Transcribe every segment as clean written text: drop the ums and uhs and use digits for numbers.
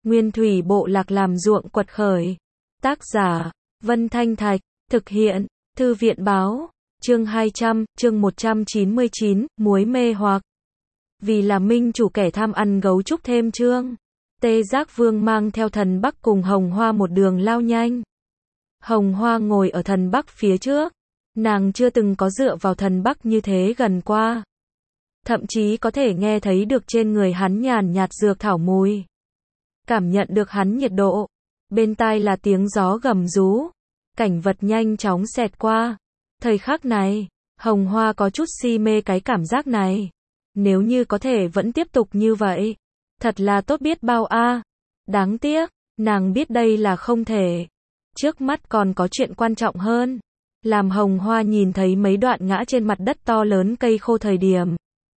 Nguyên thủy bộ lạc làm ruộng quật khởi. Tác giả, Vân Thanh Thạch, thực hiện, Thư viện báo, chương 200, chương 199, muối mê hoặc. Vì là minh chủ kẻ tham ăn gấu trúc thêm chương. Tê Giác Vương mang theo thần Bắc cùng Hồng Hoa một đường lao nhanh. Hồng Hoa ngồi ở thần Bắc phía trước. Nàng chưa từng có dựa vào thần Bắc như thế gần qua. Thậm chí có thể nghe thấy được trên người hắn nhàn nhạt dược thảo mùi. Cảm nhận được hắn nhiệt độ. Bên tai là tiếng gió gầm rú. Cảnh vật nhanh chóng xẹt qua. Thời khắc này, Hồng Hoa có chút si mê cái cảm giác này. Nếu như có thể vẫn tiếp tục như vậy, thật là tốt biết bao a. Đáng tiếc, nàng biết đây là không thể. Trước mắt còn có chuyện quan trọng hơn. Làm Hồng Hoa nhìn thấy mấy đoạn ngã trên mặt đất to lớn cây khô thời điểm.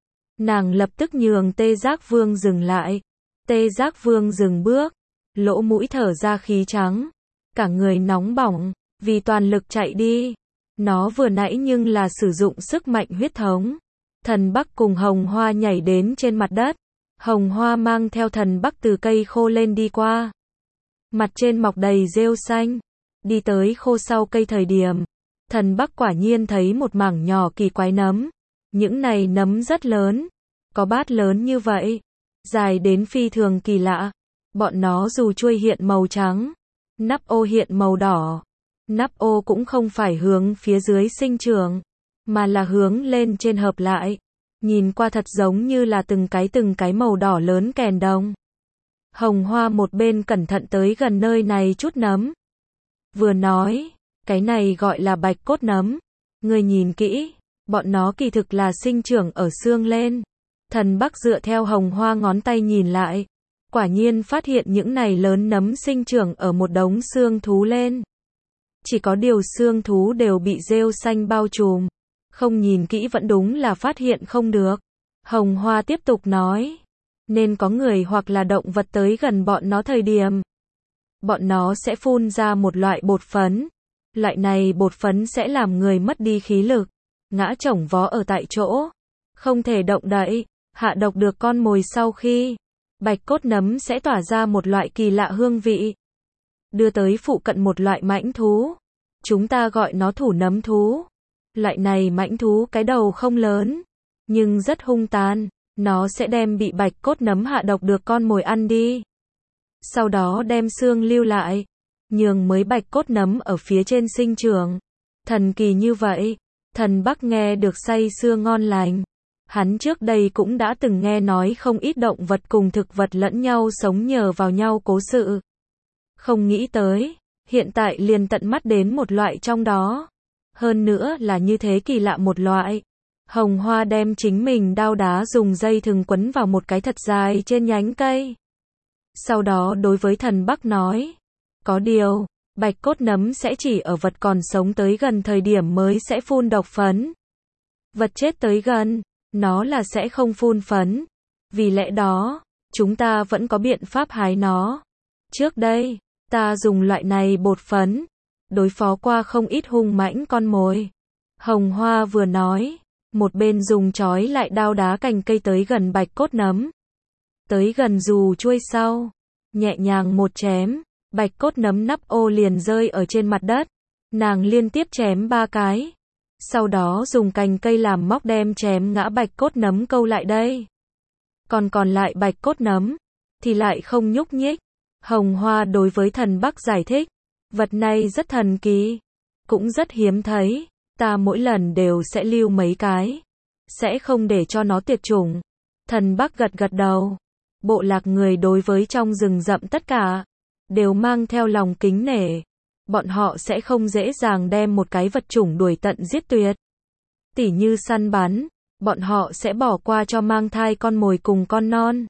Nàng lập tức nhường Tê Giác Vương dừng lại. Tê Giác Vương dừng bước, lỗ mũi thở ra khí trắng. Cả người nóng bỏng, vì toàn lực chạy đi. Nó vừa nãy nhưng là sử dụng sức mạnh huyết thống. Thần Bắc cùng Hồng Hoa nhảy đến trên mặt đất. Hồng Hoa mang theo thần Bắc từ cây khô lên đi qua. Mặt trên mọc đầy rêu xanh. Đi tới khô sau cây thời điểm. Thần Bắc quả nhiên thấy một mảng nhỏ kỳ quái nấm. Những này nấm rất lớn. Có bát lớn như vậy. Dài đến phi thường kỳ lạ. Bọn nó dù chuôi hiện màu trắng. Nắp ô hiện màu đỏ. Nắp ô cũng không phải hướng phía dưới sinh trưởng. Mà là hướng lên trên hợp lại. Nhìn qua thật giống như là từng cái màu đỏ lớn kèn đồng. Hồng Hoa một bên cẩn thận tới gần nơi này chút nấm. Vừa nói, cái này gọi là bạch cốt nấm. Người nhìn kỹ, bọn nó kỳ thực là sinh trưởng ở xương lên. Thần Bắc dựa theo Hồng Hoa ngón tay nhìn lại. Quả nhiên phát hiện những này lớn nấm sinh trưởng ở một đống xương thú lên. Chỉ có điều xương thú đều bị rêu xanh bao trùm. Không nhìn kỹ vẫn đúng là phát hiện không được. Hồng Hoa tiếp tục nói. Nên có người hoặc là động vật tới gần bọn nó thời điểm. Bọn nó sẽ phun ra một loại bột phấn. Loại này bột phấn sẽ làm người mất đi khí lực. Ngã chổng vó ở tại chỗ. Không thể động đậy. Hạ độc được con mồi sau khi. Bạch cốt nấm sẽ tỏa ra một loại kỳ lạ hương vị. Đưa tới phụ cận một loại mãnh thú. Chúng ta gọi nó thủ nấm thú. Loại này mãnh thú cái đầu không lớn. Nhưng rất hung tàn. Nó sẽ đem bị bạch cốt nấm hạ độc được con mồi ăn đi. Sau đó đem xương lưu lại. Nhường mới bạch cốt nấm ở phía trên sinh trưởng. Thần kỳ như vậy. Thần Bắc nghe được say sưa ngon lành. Hắn trước đây cũng đã từng nghe nói không ít động vật cùng thực vật lẫn nhau sống nhờ vào nhau cố sự. Không nghĩ tới, hiện tại liền tận mắt đến một loại trong đó. Hơn nữa là như thế kỳ lạ một loại. Hồng Hoa đem chính mình đao đá dùng dây thừng quấn vào một cái thật dài trên nhánh cây. Sau đó đối với thần Bắc nói. Có điều, bạch cốt nấm sẽ chỉ ở vật còn sống tới gần thời điểm mới sẽ phun độc phấn. Vật chết tới gần, nó là sẽ không phun phấn. Vì lẽ đó, chúng ta vẫn có biện pháp hái nó. Trước đây, ta dùng loại này bột phấn. Đối phó qua không ít hung mãnh con mồi. Hồng Hoa vừa nói. Một bên dùng chói lại đao đá cành cây tới gần bạch cốt nấm. Tới gần dù chuôi sau. Nhẹ nhàng một chém. Bạch cốt nấm nắp ô liền rơi ở trên mặt đất. Nàng liên tiếp chém 3 cái. Sau đó dùng cành cây làm móc đem chém ngã bạch cốt nấm câu lại đây. Còn lại bạch cốt nấm. Thì lại không nhúc nhích. Hồng Hoa đối với thần Bắc giải thích. Vật này rất thần kỳ. Cũng rất hiếm thấy. Ta mỗi lần đều sẽ lưu mấy cái. Sẽ không để cho nó tuyệt chủng. Thần Bắc gật gật đầu. Bộ lạc người đối với trong rừng rậm tất cả. Đều mang theo lòng kính nể. Bọn họ sẽ không dễ dàng đem một cái vật chủng đuổi tận giết tuyệt. Tỉ như săn bắn. Bọn họ sẽ bỏ qua cho mang thai con mồi cùng con non.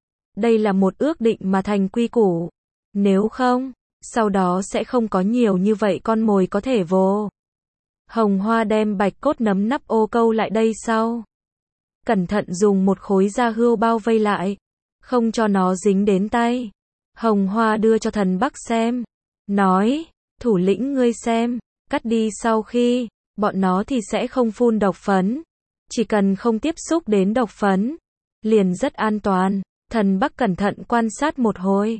Đây là một ước định mà thành quy củ. Nếu không, sau đó sẽ không có nhiều như vậy con mồi có thể vô. Hồng Hoa đem bạch cốt nấm nắp ô câu lại đây sau. Cẩn thận dùng một khối da hươu bao vây lại. Không cho nó dính đến tay. Hồng Hoa đưa cho thần Bắc xem. Nói, thủ lĩnh ngươi xem. Cắt đi sau khi, bọn nó thì sẽ không phun độc phấn. Chỉ cần không tiếp xúc đến độc phấn. Liền rất an toàn. Thần Bắc cẩn thận quan sát một hồi.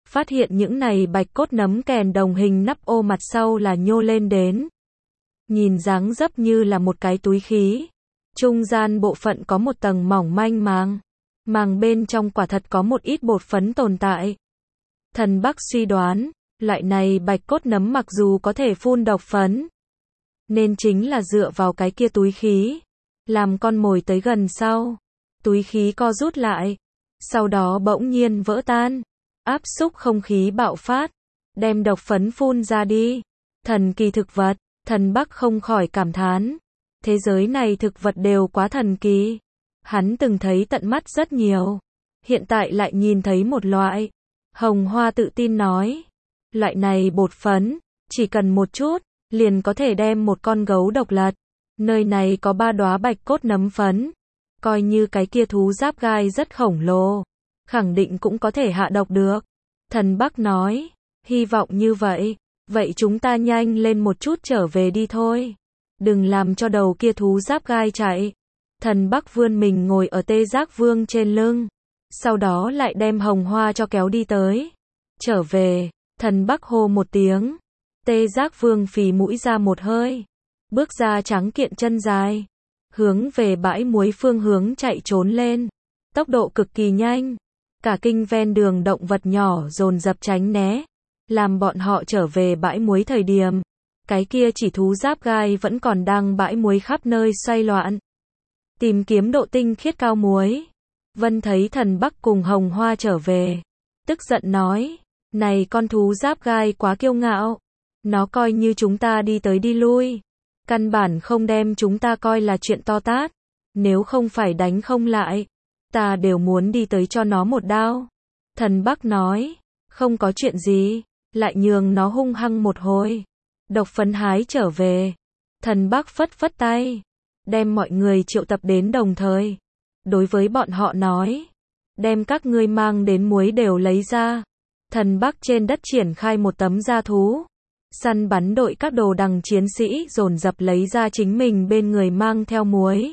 phát hiện những này bạch cốt nấm kèn đồng hình nắp ô mặt sau là nhô lên đến. Nhìn dáng dấp như là một cái túi khí. Trung gian bộ phận có một tầng mỏng manh màng. Màng bên trong quả thật có một ít bột phấn tồn tại. Thần Bắc suy đoán, loại này bạch cốt nấm mặc dù có thể phun độc phấn, nên chính là dựa vào cái kia túi khí, làm con mồi tới gần sau. Túi khí co rút lại, sau đó bỗng nhiên vỡ tan, áp xúc không khí bạo phát, đem độc phấn phun ra đi. Thần kỳ thực vật, Thần Bắc không khỏi cảm thán. Thế giới này thực vật đều quá thần kỳ. Hắn từng thấy tận mắt rất nhiều, hiện tại lại nhìn thấy một loại. Hồng Hoa tự tin nói, loại này bột phấn, chỉ cần một chút, liền có thể đem một con gấu độc lật. Nơi này có 3 đóa bạch cốt nấm phấn, coi như cái kia thú giáp gai rất khổng lồ, khẳng định cũng có thể hạ độc được. Thần Bắc nói, hy vọng như vậy, vậy chúng ta nhanh lên một chút trở về đi thôi. Đừng làm cho đầu kia thú giáp gai chạy. Thần Bắc vươn mình ngồi ở Tê Giác Vương trên lưng, sau đó lại đem Hồng Hoa cho kéo đi tới. Trở về, Thần Bắc hô một tiếng. Tê Giác Vương phì mũi ra một hơi, bước ra trắng kiện chân dài, hướng về bãi muối phương hướng chạy trốn lên. Tốc độ cực kỳ nhanh, cả kinh ven đường động vật nhỏ dồn dập tránh né, làm bọn họ trở về bãi muối thời điểm, cái kia chỉ thú giáp gai vẫn còn đang bãi muối khắp nơi xoay loạn, tìm kiếm độ tinh khiết cao muối. Vân thấy Thần Bắc cùng Hồng Hoa trở về, tức giận nói, này con thú giáp gai quá kiêu ngạo, nó coi như chúng ta đi tới đi lui, căn bản không đem chúng ta coi là chuyện to tát, nếu không phải đánh không lại, ta đều muốn đi tới cho nó một đao. Thần Bắc nói, không có chuyện gì, lại nhường nó hung hăng một hồi. Độc phấn hái trở về. Thần Bắc phất phất tay, đem mọi người triệu tập đến đồng thời. Đối với bọn họ nói, đem các ngươi mang đến muối đều lấy ra. Thần Bắc trên đất triển khai một tấm da thú. Săn bắn đội các đồ đằng chiến sĩ dồn dập lấy ra chính mình bên người mang theo muối.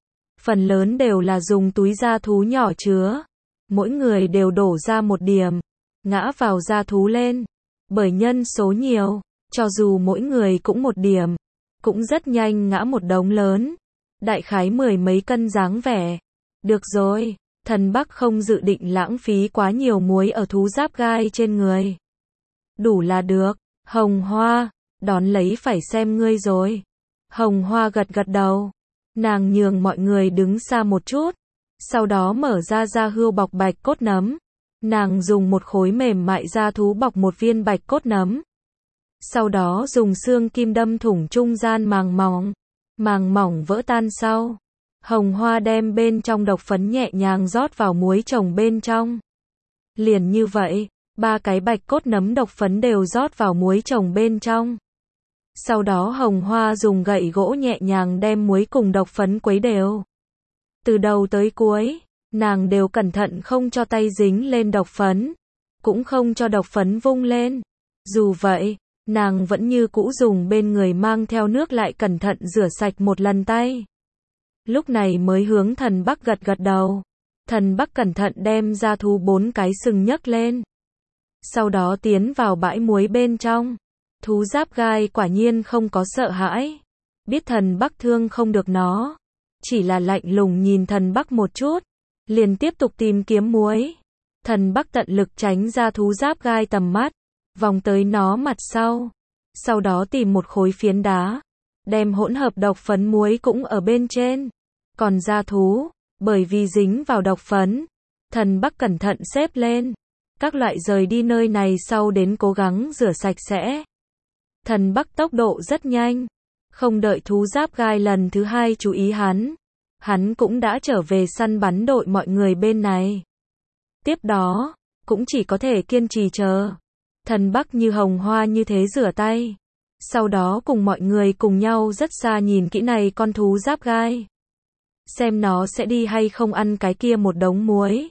Phần lớn đều là dùng túi da thú nhỏ chứa. Mỗi người đều đổ ra một điểm, ngã vào da thú lên. Bởi nhân số nhiều, cho dù mỗi người cũng một điểm, cũng rất nhanh ngã một đống lớn. Đại khái 10 mấy cân dáng vẻ. Được rồi, Thần Bắc không dự định lãng phí quá nhiều muối ở thú giáp gai trên người. Đủ là được. Hồng Hoa, đón lấy phải xem ngươi rồi. Hồng Hoa gật gật đầu. Nàng nhường mọi người đứng xa một chút. Sau đó mở ra hươu bọc bạch cốt nấm. Nàng dùng một khối mềm mại da thú bọc một viên bạch cốt nấm. Sau đó dùng xương kim đâm thủng trung gian màng mỏng. Màng mỏng vỡ tan sau. Hồng Hoa đem bên trong độc phấn nhẹ nhàng rót vào muối trồng bên trong. Liền như vậy, 3 cái bạch cốt nấm độc phấn đều rót vào muối trồng bên trong. Sau đó Hồng Hoa dùng gậy gỗ nhẹ nhàng đem muối cùng độc phấn quấy đều. Từ đầu tới cuối, nàng đều cẩn thận không cho tay dính lên độc phấn, cũng không cho độc phấn vung lên. Dù vậy, nàng vẫn như cũ dùng bên người mang theo nước lại cẩn thận rửa sạch một lần tay. Lúc này mới hướng Thần Bắc gật gật đầu. Thần Bắc cẩn thận đem ra thú 4 cái sừng nhấc lên. Sau đó tiến vào bãi muối bên trong. Thú giáp gai quả nhiên không có sợ hãi. Biết Thần Bắc thương không được nó. Chỉ là lạnh lùng nhìn Thần Bắc một chút. Liền tiếp tục tìm kiếm muối. Thần Bắc tận lực tránh ra thú giáp gai tầm mắt. Vòng tới nó mặt sau. Sau đó tìm một khối phiến đá. Đem hỗn hợp độc phấn muối cũng ở bên trên. Còn da thú, bởi vì dính vào độc phấn. Thần Bắc cẩn thận xếp lên. Các loại rời đi nơi này sau đến cố gắng rửa sạch sẽ. Thần Bắc tốc độ rất nhanh. Không đợi thú giáp gai lần thứ 2 chú ý hắn. Hắn cũng đã trở về săn bắn đội mọi người bên này. Tiếp đó, cũng chỉ có thể kiên trì chờ. Thần Bắc như Hồng Hoa như thế rửa tay. Sau đó cùng mọi người cùng nhau rất xa nhìn kỹ này con thú giáp gai. Xem nó sẽ đi hay không ăn cái kia một đống muối.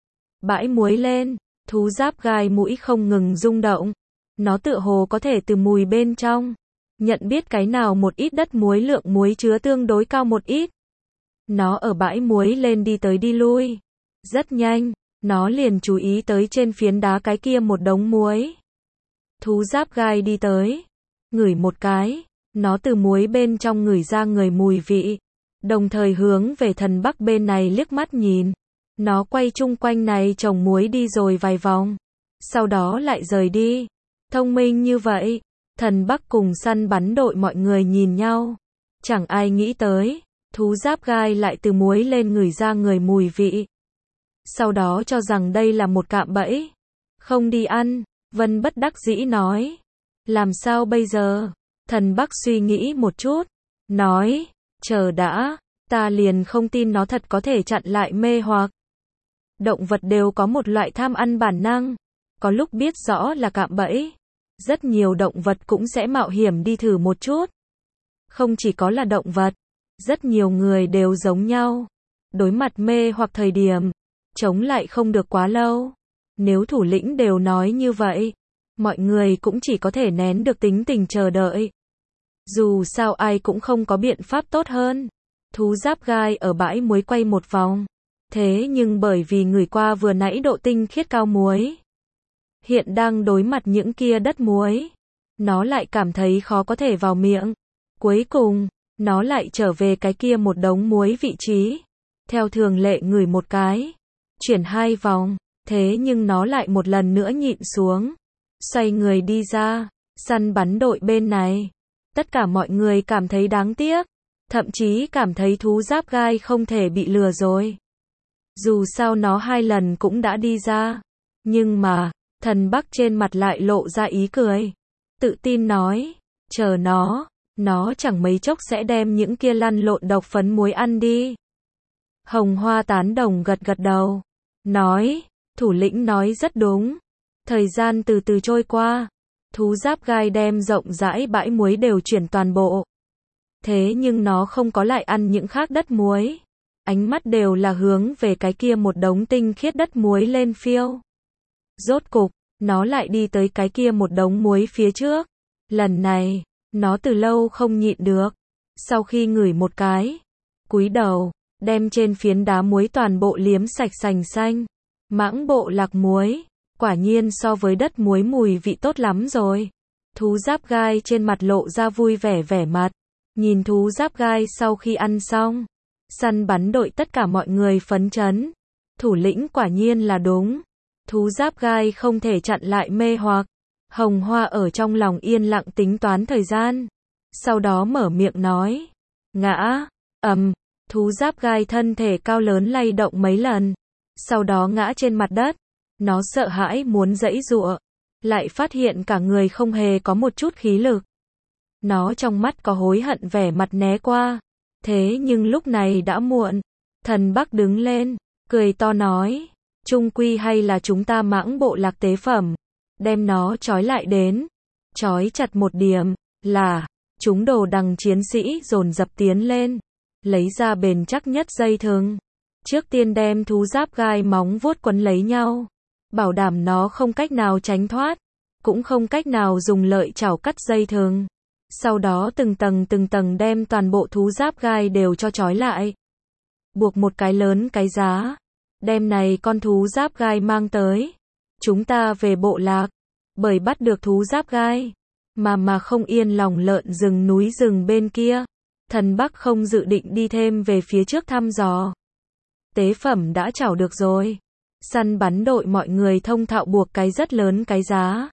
Bãi muối lên, thú giáp gai mũi không ngừng rung động. Nó tựa hồ có thể từ mùi bên trong nhận biết cái nào một ít đất muối lượng muối chứa tương đối cao một ít. Nó ở bãi muối lên đi tới đi lui. Rất nhanh, nó liền chú ý tới trên phiến đá cái kia một đống muối. Thú giáp gai đi tới, ngửi một cái, nó từ muối bên trong ngửi ra người mùi vị, đồng thời hướng về thần Bắc bên này liếc mắt nhìn. Nó quay chung quanh này trồng muối đi rồi vài vòng, sau đó lại rời đi. Thông minh như vậy, thần Bắc cùng săn bắn đội mọi người nhìn nhau. Chẳng ai nghĩ tới, thú giáp gai lại từ muối lên ngửi ra người mùi vị. Sau đó cho rằng đây là một cạm bẫy. Không đi ăn, Vân bất đắc dĩ nói. Làm sao bây giờ? Thần Bắc suy nghĩ một chút, nói, chờ đã, ta liền không tin nó thật có thể chặn lại mê hoặc. Động vật đều có một loại tham ăn bản năng, có lúc biết rõ là cạm bẫy. Rất nhiều động vật cũng sẽ mạo hiểm đi thử một chút. Không chỉ có là động vật, rất nhiều người đều giống nhau. Đối mặt mê hoặc thời điểm, chống lại không được quá lâu. Nếu thủ lĩnh đều nói như vậy, mọi người cũng chỉ có thể nén được tính tình chờ đợi. Dù sao ai cũng không có biện pháp tốt hơn. Thú giáp gai ở bãi muối quay một vòng. Thế nhưng bởi vì người qua vừa nãy độ tinh khiết cao muối, hiện đang đối mặt những kia đất muối, nó lại cảm thấy khó có thể vào miệng. Cuối cùng, nó lại trở về cái kia một đống muối vị trí. Theo thường lệ ngửi một cái, chuyển 2 vòng, thế nhưng nó lại một lần nữa nhịn xuống, xoay người đi ra. Săn bắn đội bên này, tất cả mọi người cảm thấy đáng tiếc, thậm chí cảm thấy thú giáp gai không thể bị lừa rồi. Dù sao nó 2 lần cũng đã đi ra, nhưng mà, thần Bắc trên mặt lại lộ ra ý cười, tự tin nói, chờ nó chẳng mấy chốc sẽ đem những kia lăn lộn độc phấn muối ăn đi. Hồng Hoa tán đồng gật gật đầu, nói, thủ lĩnh nói rất đúng. Thời gian từ từ trôi qua, thú giáp gai đem rộng rãi bãi muối đều chuyển toàn bộ. Thế nhưng nó không có lại ăn những khác đất muối. Ánh mắt đều là hướng về cái kia một đống tinh khiết đất muối lên phiêu. Rốt cục, nó lại đi tới cái kia một đống muối phía trước. Lần này, nó từ lâu không nhịn được. Sau khi ngửi một cái, cúi đầu, đem trên phiến đá muối toàn bộ liếm sạch sành xanh. Mãng bộ lạc muối, quả nhiên so với đất muối mùi vị tốt lắm rồi. Thú giáp gai trên mặt lộ ra vui vẻ vẻ mặt. Nhìn thú giáp gai sau khi ăn xong, săn bắn đội tất cả mọi người phấn chấn. Thủ lĩnh quả nhiên là đúng. Thú giáp gai không thể chặn lại mê hoặc. Hồng Hoa ở trong lòng yên lặng tính toán thời gian. Sau đó mở miệng nói. Ngã, thú giáp gai thân thể cao lớn lay động mấy lần. Sau đó ngã trên mặt đất. Nó sợ hãi muốn giãy giụa, lại phát hiện cả người không hề có một chút khí lực. Nó trong mắt có hối hận vẻ mặt né qua. Thế nhưng lúc này đã muộn. Thần Bắc đứng lên, cười to nói, chung quy hay là chúng ta mãng bộ lạc tế phẩm, đem nó trói lại đến, trói chặt một điểm, là, chúng đồ đằng chiến sĩ dồn dập tiến lên, lấy ra bền chắc nhất dây thừng. Trước tiên đem thú giáp gai móng vuốt quấn lấy nhau, bảo đảm nó không cách nào tránh thoát, cũng không cách nào dùng lợi chảo cắt dây thừng. Sau đó từng tầng đem toàn bộ thú giáp gai đều cho trói lại. Buộc một cái lớn cái giá. Đem này con thú giáp gai mang tới. Chúng ta về bộ lạc. Bởi bắt được thú giáp gai. Mà không yên lòng lợn rừng núi rừng bên kia. Thần Bắc không dự định đi thêm về phía trước thăm dò. Tế phẩm đã trảo được rồi. Săn bắn đội mọi người thông thạo buộc cái rất lớn cái giá.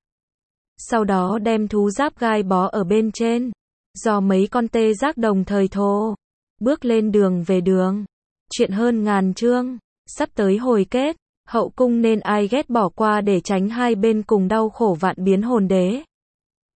Sau đó đem thú giáp gai bó ở bên trên. Do mấy con tê giác đồng thời thô. Bước lên đường về đường. Chuyện hơn ngàn chương. Sắp tới hồi kết. Hậu cung nên ai ghét bỏ qua để tránh hai bên cùng đau khổ vạn biến hồn đế.